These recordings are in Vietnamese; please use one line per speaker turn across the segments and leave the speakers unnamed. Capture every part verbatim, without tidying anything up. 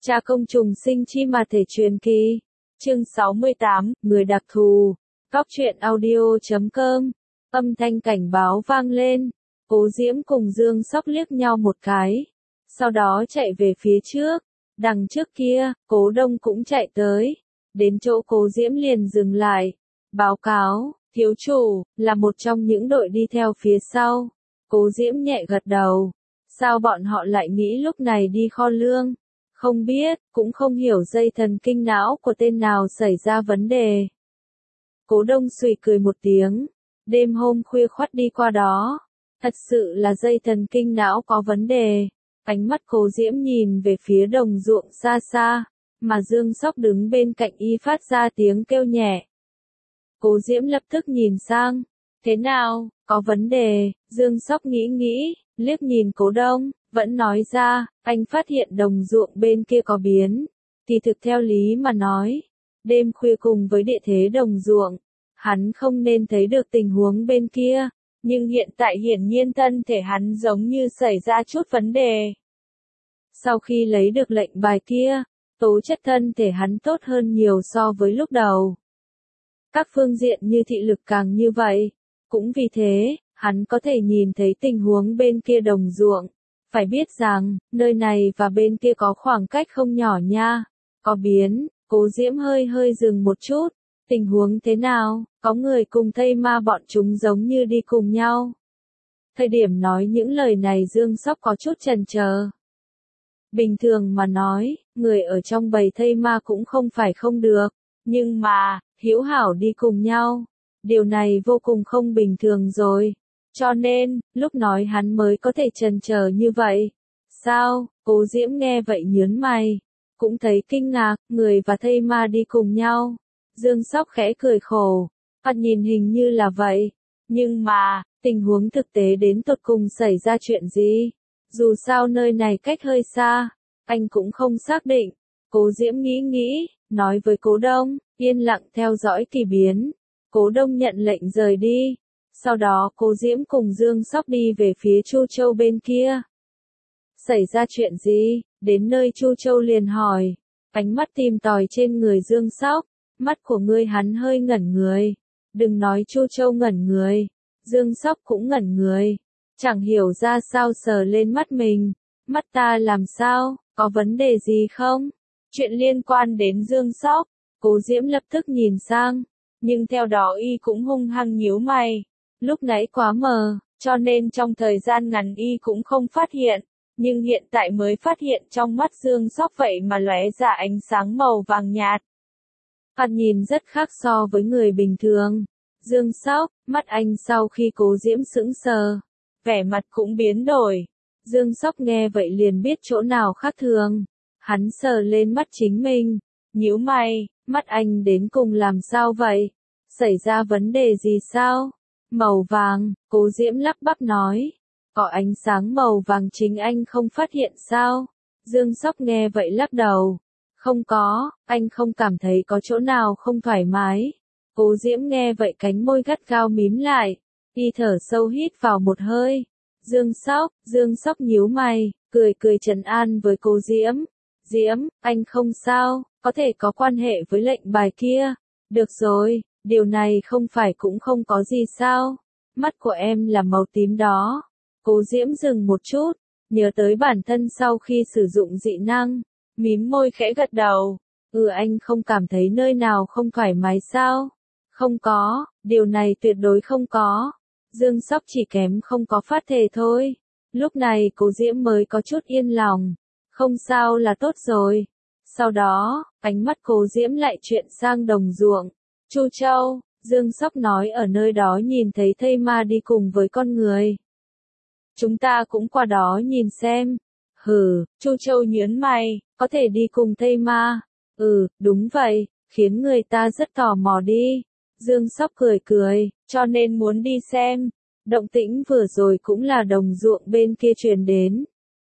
Cha công trùng sinh chi mà thể truyền kỳ. Chương sáu mươi tám, người đặc thù. Góc truyện audio chấm com. Âm thanh cảnh báo vang lên. Cố Diễm cùng Dương Sóc liếc nhau một cái. Sau đó chạy về phía trước. Đằng trước kia, Cố Đông cũng chạy tới. Đến chỗ Cố Diễm liền dừng lại. Báo cáo, thiếu chủ, là một trong những đội đi theo phía sau. Cố Diễm nhẹ gật đầu. Sao bọn họ lại nghĩ lúc này đi kho lương? Không biết, cũng không hiểu dây thần kinh não của tên nào xảy ra vấn đề. Cố Đông sụi cười một tiếng. Đêm hôm khuya khoắt đi qua đó. Thật sự là dây thần kinh não có vấn đề. Ánh mắt Cố Diễm nhìn về phía đồng ruộng xa xa, mà Dương Sóc đứng bên cạnh y phát ra tiếng kêu nhẹ. Cố Diễm lập tức nhìn sang. Thế nào, có vấn đề? Dương Sóc nghĩ nghĩ, liếc nhìn Cố Đông, vẫn nói ra, anh phát hiện đồng ruộng bên kia có biến. Thì thực theo lý mà nói, đêm khuya cùng với địa thế đồng ruộng, hắn không nên thấy được tình huống bên kia, nhưng hiện tại hiển nhiên thân thể hắn giống như xảy ra chút vấn đề. Sau khi lấy được lệnh bài kia, tố chất thân thể hắn tốt hơn nhiều so với lúc đầu. Các phương diện như thị lực càng như vậy, cũng vì thế, hắn có thể nhìn thấy tình huống bên kia đồng ruộng. Phải biết rằng, nơi này và bên kia có khoảng cách không nhỏ nha. Có biến, Cố Diễm hơi hơi dừng một chút. Tình huống thế nào, có người cùng thây ma bọn chúng giống như đi cùng nhau. Thời điểm nói những lời này Dương Sóc có chút chần chờ. Bình thường mà nói, người ở trong bầy thây ma cũng không phải không được. Nhưng mà, hữu hảo đi cùng nhau. Điều này vô cùng không bình thường rồi. Cho nên, lúc nói hắn mới có thể chần chờ như vậy. Sao? Cố Diễm nghe vậy nhớn mày. Cũng thấy kinh ngạc, người và thây ma đi cùng nhau. Dương Sóc khẽ cười khổ. Thoạt nhìn hình như là vậy. Nhưng mà, tình huống thực tế đến tột cùng xảy ra chuyện gì? Dù sao nơi này cách hơi xa, anh cũng không xác định. Cố Diễm nghĩ nghĩ, nói với Cố Đông, yên lặng theo dõi kỳ biến. Cố Đông nhận lệnh rời đi. Sau đó Cố Diễm cùng Dương Sóc đi về phía Chu Châu bên kia. Xảy ra chuyện gì? Đến nơi Chu Châu liền hỏi. Ánh mắt tìm tòi trên người Dương Sóc. Mắt của ngươi hắn hơi ngẩn người. Đừng nói Chu Châu ngẩn người. Dương Sóc cũng ngẩn người. Chẳng hiểu ra sao sờ lên mắt mình. Mắt ta làm sao? Có vấn đề gì không? Chuyện liên quan đến Dương Sóc. Cố Diễm lập tức nhìn sang. Nhưng theo đó y cũng hung hăng nhíu mày. Lúc nãy quá mờ, cho nên trong thời gian ngắn y cũng không phát hiện, nhưng hiện tại mới phát hiện trong mắt Dương Sóc vậy mà lóe ra ánh sáng màu vàng nhạt. Thoạt nhìn rất khác so với người bình thường. Dương Sóc, mắt anh sau khi Cố Diễm sững sờ, vẻ mặt cũng biến đổi. Dương Sóc nghe vậy liền biết chỗ nào khác thường. Hắn sờ lên mắt chính mình, nhíu mày, mắt anh đến cùng làm sao vậy? Xảy ra vấn đề gì sao? Màu vàng, Cố Diễm lắp bắp nói. Có ánh sáng màu vàng chính anh không phát hiện sao? Dương Sóc nghe vậy lắc đầu. Không có, anh không cảm thấy có chỗ nào không thoải mái. Cố Diễm nghe vậy cánh môi gắt gao mím lại. Y thở sâu hít vào một hơi. Dương Sóc, Dương Sóc nhíu mày, cười cười trấn an với Cố Diễm. Diễm, anh không sao, có thể có quan hệ với lệnh bài kia. Được rồi. Điều này không phải cũng không có gì sao? Mắt của em là màu tím đó. Cố Diễm dừng một chút, nhớ tới bản thân sau khi sử dụng dị năng, mím môi khẽ gật đầu. Ừ, anh không cảm thấy nơi nào không thoải mái sao? Không có, điều này tuyệt đối không có. Dương Sóc chỉ kém không có phát thể thôi. Lúc này Cố Diễm mới có chút yên lòng. Không sao là tốt rồi. Sau đó, ánh mắt Cố Diễm lại chuyển sang đồng ruộng. Chu Châu, Dương Sóc nói ở nơi đó nhìn thấy thây ma đi cùng với con người. Chúng ta cũng qua đó nhìn xem. Hừ, Chu Châu nhớn mày, có thể đi cùng thây ma. Ừ, đúng vậy, khiến người ta rất tò mò đi. Dương Sóc cười cười, cho nên muốn đi xem. Động tĩnh vừa rồi cũng là đồng ruộng bên kia truyền đến.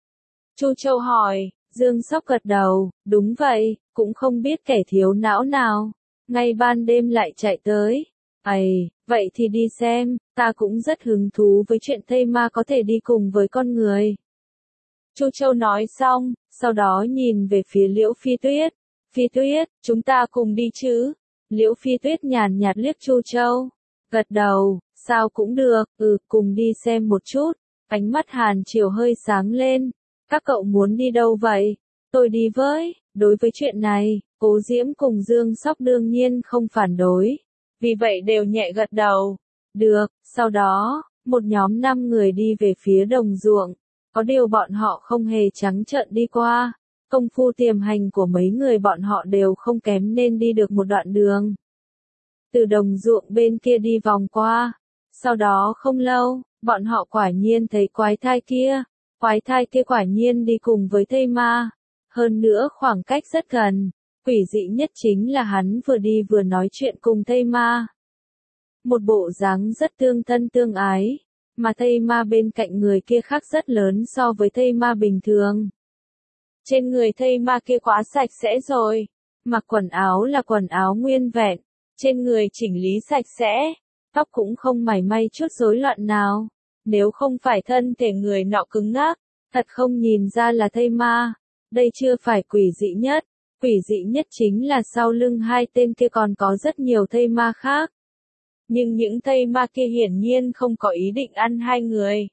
Chu Châu hỏi, Dương Sóc gật đầu, đúng vậy, cũng không biết kẻ thiếu não nào. Ngay ban đêm lại chạy tới. Ây, vậy thì đi xem, ta cũng rất hứng thú với chuyện thây ma có thể đi cùng với con người. Chu Châu nói xong, sau đó nhìn về phía Liễu Phi Tuyết. Phi Tuyết, chúng ta cùng đi chứ? Liễu Phi Tuyết nhàn nhạt liếc Chu Châu, gật đầu, sao cũng được, ừ, cùng đi xem một chút. Ánh mắt Hàn Triều hơi sáng lên, các cậu muốn đi đâu vậy? Tôi đi với. Đối với chuyện này, Cố Diễm cùng Dương Sóc đương nhiên không phản đối, vì vậy đều nhẹ gật đầu. Được, sau đó, một nhóm năm người đi về phía đồng ruộng, có điều bọn họ không hề trắng trợn đi qua, công phu tiềm hành của mấy người bọn họ đều không kém nên đi được một đoạn đường. Từ đồng ruộng bên kia đi vòng qua, sau đó không lâu, bọn họ quả nhiên thấy quái thai kia, quái thai kia quả nhiên đi cùng với thây ma, hơn nữa khoảng cách rất gần, quỷ dị nhất chính là hắn vừa đi vừa nói chuyện cùng thây ma. Một bộ dáng rất tương thân tương ái, mà thây ma bên cạnh người kia khác rất lớn so với thây ma bình thường. Trên người thây ma kia quá sạch sẽ rồi, mặc quần áo là quần áo nguyên vẹn, trên người chỉnh lý sạch sẽ, tóc cũng không mảy may chút rối loạn nào. Nếu không phải thân thể người nọ cứng ngắc, thật không nhìn ra là thây ma. Đây chưa phải quỷ dị nhất, quỷ dị nhất chính là sau lưng hai tên kia còn có rất nhiều thây ma khác. Nhưng những thây ma kia hiển nhiên không có ý định ăn hai người,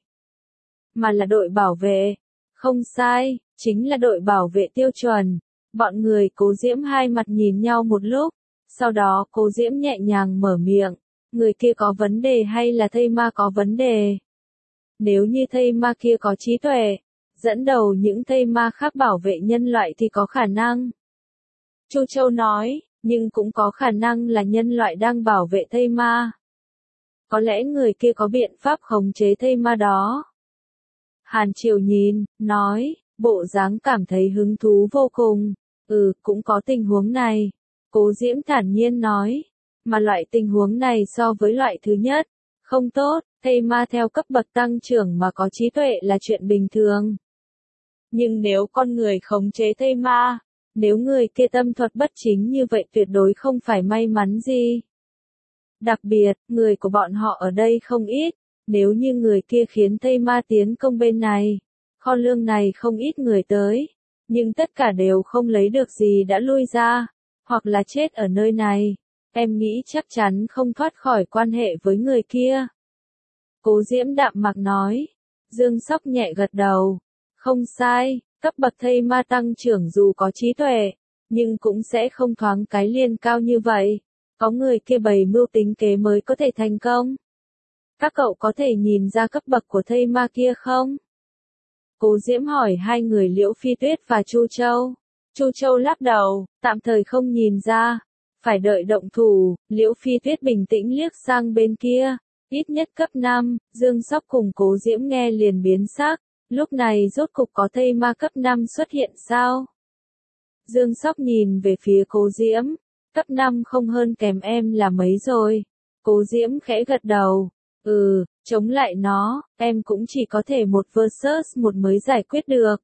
mà là đội bảo vệ. Không sai, chính là đội bảo vệ tiêu chuẩn. Bọn người Cố Diễm hai mặt nhìn nhau một lúc, sau đó Cố Diễm nhẹ nhàng mở miệng, người kia có vấn đề hay là thây ma có vấn đề? Nếu như thây ma kia có trí tuệ, dẫn đầu những thây ma khác bảo vệ nhân loại thì có khả năng. Chu Châu nói, nhưng cũng có khả năng là nhân loại đang bảo vệ thây ma. Có lẽ người kia có biện pháp khống chế thây ma đó. Hàn Triều nhìn, nói, bộ dáng cảm thấy hứng thú vô cùng. Ừ, cũng có tình huống này. Cố Diễm thản nhiên nói, mà loại tình huống này so với loại thứ nhất, không tốt, thây ma theo cấp bậc tăng trưởng mà có trí tuệ là chuyện bình thường. Nhưng nếu con người khống chế thây ma, nếu người kia tâm thuật bất chính như vậy tuyệt đối không phải may mắn gì. Đặc biệt, người của bọn họ ở đây không ít, nếu như người kia khiến thây ma tiến công bên này, kho lương này không ít người tới, nhưng tất cả đều không lấy được gì đã lui ra, hoặc là chết ở nơi này, em nghĩ chắc chắn không thoát khỏi quan hệ với người kia. Cố Diễm đạm mạc nói, Dương Sóc nhẹ gật đầu, không sai, cấp bậc thây ma tăng trưởng dù có trí tuệ, nhưng cũng sẽ không thoáng cái liền cao như vậy, có người kia bày mưu tính kế mới có thể thành công. Các cậu có thể nhìn ra cấp bậc của thây ma kia không? Cố Diễm hỏi hai người Liễu Phi Tuyết và Chu Châu. Chu Châu lắc đầu, tạm thời không nhìn ra, phải đợi động thủ. Liễu Phi Tuyết bình tĩnh liếc sang bên kia, ít nhất cấp năm, Dương Sóc cùng Cố Diễm nghe liền biến sắc, lúc này rốt cục có thây ma cấp năm xuất hiện sao? Dương Sóc nhìn về phía Cố Diễm, cấp năm không hơn kém em là mấy rồi? Cố Diễm khẽ gật đầu, ừ, chống lại nó, em cũng chỉ có thể một versus một mới giải quyết được.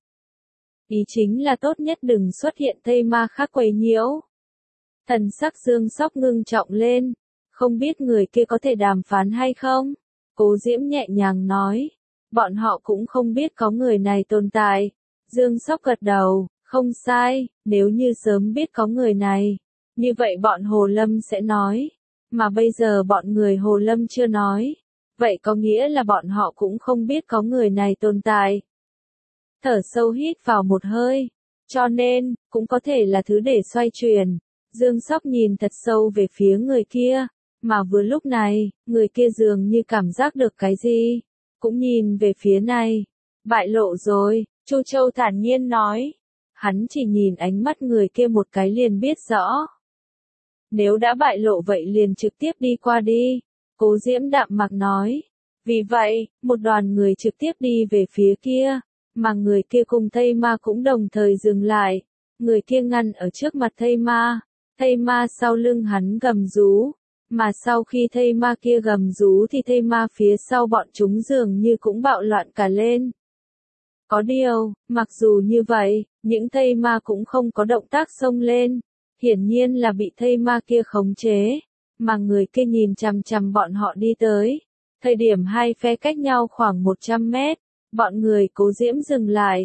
Ý chính là tốt nhất đừng xuất hiện thây ma khác quấy nhiễu. Thần sắc Dương Sóc ngưng trọng lên, không biết người kia có thể đàm phán hay không? Cố Diễm nhẹ nhàng nói, bọn họ cũng không biết có người này tồn tại. Dương Sóc gật đầu, không sai, nếu như sớm biết có người này, như vậy bọn Hồ Lâm sẽ nói, mà bây giờ bọn người Hồ Lâm chưa nói, vậy có nghĩa là bọn họ cũng không biết có người này tồn tại. Thở sâu hít vào một hơi, cho nên, cũng có thể là thứ để xoay chuyển. Dương Sóc nhìn thật sâu về phía người kia, mà vừa lúc này, người kia dường như cảm giác được cái gì, cũng nhìn về phía này. Bại lộ rồi, Chu Châu thản nhiên nói. Hắn chỉ nhìn ánh mắt người kia một cái liền biết rõ. Nếu đã bại lộ vậy liền trực tiếp đi qua đi, Cố Diễm đạm mạc nói. Vì vậy, một đoàn người trực tiếp đi về phía kia, mà người kia cùng thây ma cũng đồng thời dừng lại. Người kia ngăn ở trước mặt thây ma, thây ma sau lưng hắn gầm rú, mà sau khi thây ma kia gầm rú thì thây ma phía sau bọn chúng dường như cũng bạo loạn cả lên. Có điều, mặc dù như vậy, những thây ma cũng không có động tác xông lên, hiển nhiên là bị thây ma kia khống chế, mà người kia nhìn chằm chằm bọn họ đi tới. Thời điểm hai phe cách nhau khoảng một trăm mét, bọn người Cố Diễm dừng lại,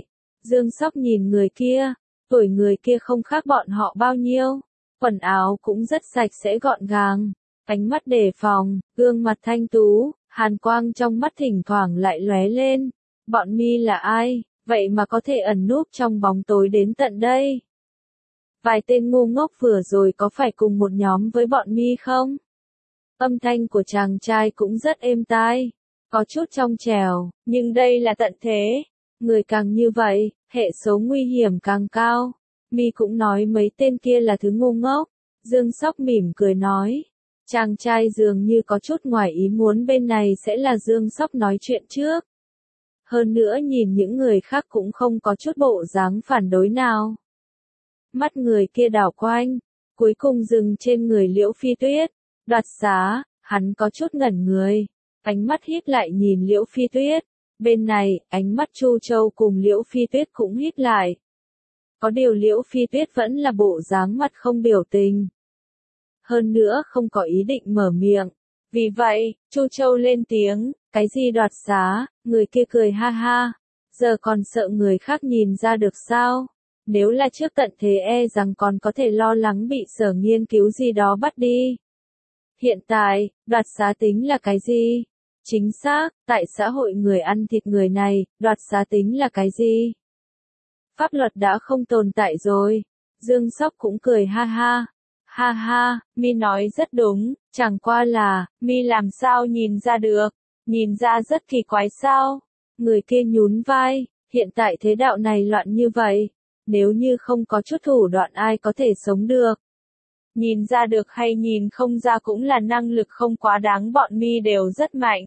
Dương Sóc nhìn người kia, tuổi người kia không khác bọn họ bao nhiêu, quần áo cũng rất sạch sẽ gọn gàng, ánh mắt đề phòng, gương mặt thanh tú, hàn quang trong mắt thỉnh thoảng lại lóe lên. Bọn mi là ai, vậy mà có thể ẩn núp trong bóng tối đến tận đây? Vài tên ngu ngốc vừa rồi có phải cùng một nhóm với bọn mi không? Âm thanh của chàng trai cũng rất êm tai, có chút trong trẻo, nhưng đây là tận thế. Người càng như vậy, hệ số nguy hiểm càng cao. Mi cũng nói mấy tên kia là thứ ngu ngốc. Dương Sóc mỉm cười nói. Chàng trai dường như có chút ngoài ý muốn bên này sẽ là Dương Sóc nói chuyện trước. Hơn nữa nhìn những người khác cũng không có chút bộ dáng phản đối nào. Mắt người kia đảo quanh, cuối cùng dừng trên người Liễu Phi Tuyết. Đoạt xá, hắn có chút ngẩn người. Ánh mắt híp lại nhìn Liễu Phi Tuyết. Bên này, ánh mắt Chu Châu cùng Liễu Phi Tuyết cũng híp lại. Có điều Liễu Phi Tuyết vẫn là bộ dáng mặt không biểu tình. Hơn nữa không có ý định mở miệng. Vì vậy, Chu Châu lên tiếng, cái gì đoạt xá, người kia cười ha ha. Giờ còn sợ người khác nhìn ra được sao? Nếu là trước tận thế e rằng còn có thể lo lắng bị sở nghiên cứu gì đó bắt đi. Hiện tại, đoạt xá tính là cái gì? Chính xác, tại xã hội người ăn thịt người này, đoạt xá tính là cái gì? Pháp luật đã không tồn tại rồi. Dương Sóc cũng cười ha ha. Ha ha, mi nói rất đúng, chẳng qua là, mi làm sao nhìn ra được, nhìn ra rất kỳ quái sao. Người kia nhún vai, hiện tại thế đạo này loạn như vậy, nếu như không có chút thủ đoạn ai có thể sống được. Nhìn ra được hay nhìn không ra cũng là năng lực không quá đáng, bọn mi đều rất mạnh.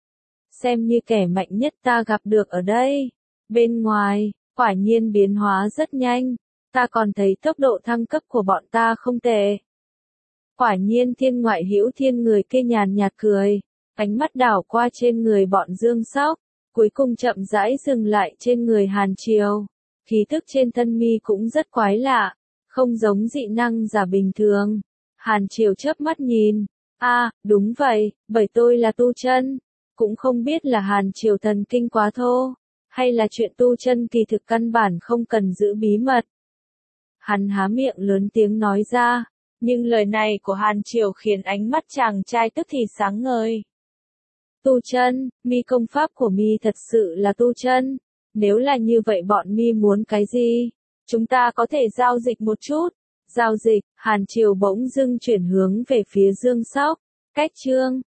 Xem như kẻ mạnh nhất ta gặp được ở đây. Bên ngoài, quả nhiên biến hóa rất nhanh. Ta còn thấy tốc độ thăng cấp của bọn ta không tệ. Quả nhiên thiên ngoại hữu thiên, người kia nhàn nhạt cười. Ánh mắt đảo qua trên người bọn Dương Sóc. Cuối cùng chậm rãi dừng lại trên người Hàn Triều. Khí thức trên thân mi cũng rất quái lạ. Không giống dị năng giả bình thường. Hàn Triều chớp mắt nhìn. A, đúng vậy, bởi tôi là tu chân. Cũng không biết là Hàn Triều thần kinh quá thô. Hay là chuyện tu chân kỳ thực căn bản không cần giữ bí mật. Hắn há miệng lớn tiếng nói ra, nhưng lời này của Hàn Triều khiến ánh mắt chàng trai tức thì sáng ngời. Tu chân, mi công pháp của mi thật sự là tu chân. Nếu là như vậy bọn mi muốn cái gì? Chúng ta có thể giao dịch một chút. Giao dịch, Hàn Triều bỗng dưng chuyển hướng về phía Dương Sóc. Cách chương